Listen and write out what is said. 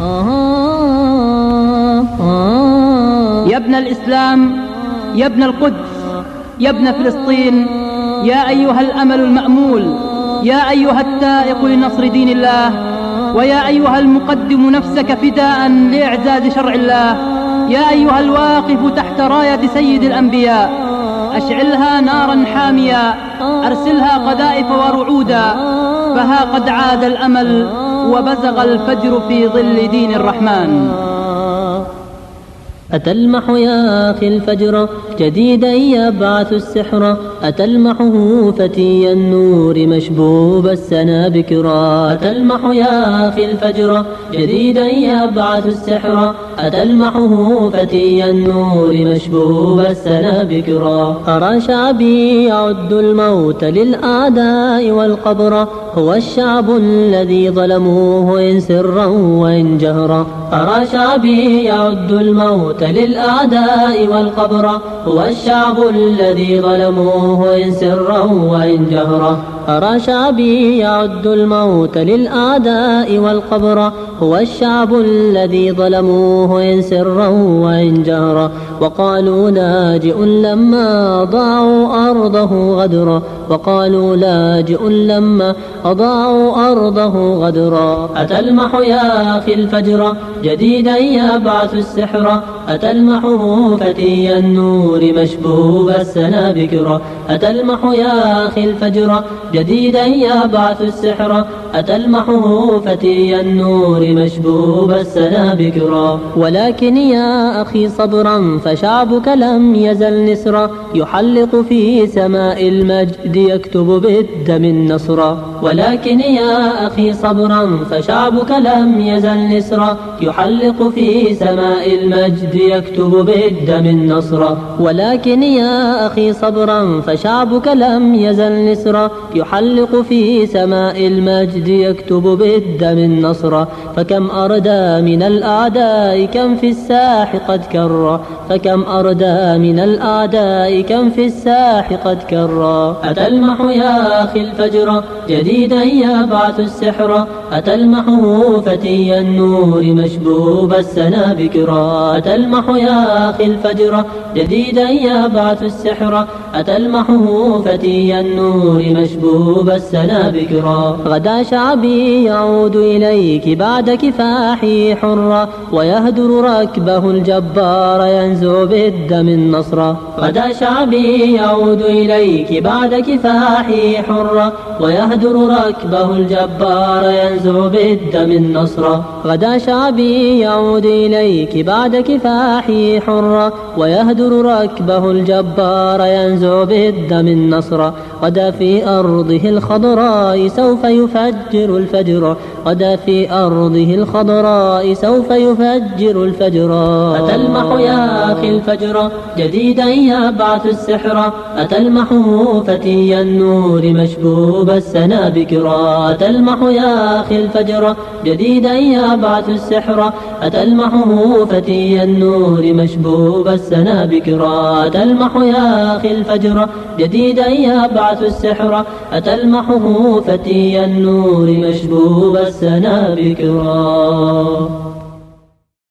يا ابن الإسلام، يا ابن القدس، يا ابن فلسطين، يا أيها الأمل المأمول، يا أيها التائق لنصر دين الله، ويا أيها المقدم نفسك فداء لإعزاز شرع الله، يا أيها الواقف تحت راية سيد الأنبياء، أشعلها نارا حامية، أرسلها قذائف ورعودا، فها قد عاد الأمل وبزغ الفجر في ظل دين الرحمن. أتلمح يا أخي الفجر جديدا يبعث السحر، أتلمحه فتي النور مشبوب السنا بكرا. أتلمح يا أخي الفجر جديدا يبعث السحر، أتلمحه فتي النور مشبوب السنا بكرا. أرى شعبي يعد الموت للأعداء والقبر، هو الشعب الذي ظلموه إن سرا وإن جهرا. أرى شعبي يعد الموت للأعداء والقبر، هو الشعب الذي ظلموه إن سرا وإن جهرا. أرى شعبي يعد الموت للأعداء والقبر، هو الشعب الذي ظلموه إن سرا وإن جهرا. وقالوا لاجئ لما أضاعوا أرضه غدرا، وقالوا لاجئ لما أضاعوا أرضه غدرا. أتلمح يا أخي الفجر جديدا يبعث السحر، أتلمحه فتي النور مشبوب السنا بكرا. أتلمح يا أخي الفجر جديدا يبعث السحر، أتلمحه فتي النور مشبوب السنا بكرا. ولكن يا أخي صبرا فشعبك لم يزل نسرا، يحلق في سماء المجد يكتب بالدم النصرا. ولكن يا أخي صبرا فشعبك لم يزل نسرا، يحلق في سماء المجد يكتب بالدم النصرا. ولكن يا أخي صبرا فشعبك لم يزل نسرا، يحلق في سماء المجد يكتب بالدم النصر. فكم أردى من الأعداء كم في الساح قد كر، فكم أردى من الأعداء كم في الساح قد كر. أتلمح يا أخي الفجر جديدا يبعث السحر، أتلمحه فتي النور مشبوب السنا بكرا. أتلمح يا أخي الفجر جديدا يبعث السحر، أتلمحه فتي النور مشبوب السنا بكرا. غدا شعبي يعود إليك بعد كفاحه حرا، ويهدر ركبه الجبار ينزع بالدم النصر. غدا شعبي يعود إليك بعد كفاحه حرا، ويهدر ركبه الجبار ينزع بالدم النصر. غدا شعبي يعود إليك بعد كفاحه حرا، ويهدر ركبه الجبار ينزع بالدم النصر. غدا في أرضه الخضراء سوف يفجر الفجر، غدا في أرضه الخضراء سوف يفجر الفجر. أتلمح يا أخي الفجر جديدا يبعث السحر، أتلمحه فتي النور مشبوب السنا بكرا. أتلمح يا أخي الفجر جديدا يبعث السحر، أتلمحه فتي النور مشبوب السنا بكرا. أتلمح يا أخي الفجر جديدا يبعث السحر، أتلمحه فتي النور مشبوب السنا بكرا.